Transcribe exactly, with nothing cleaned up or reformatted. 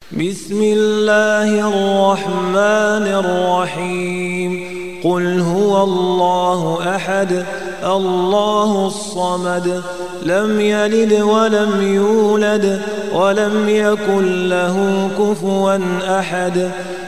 بسم الله الرحمن الرحيم قل هو الله أحد الله الصمد لم يلد ولم يولد ولم يكن له كفوا أحد